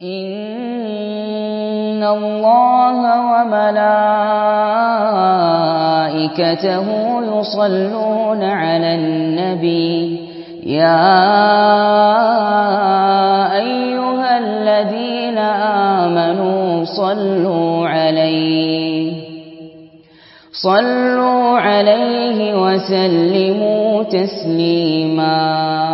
إن الله وملائكته يصلون على النبي يا أيها الذين آمنوا صلوا عليه وسلموا تسليما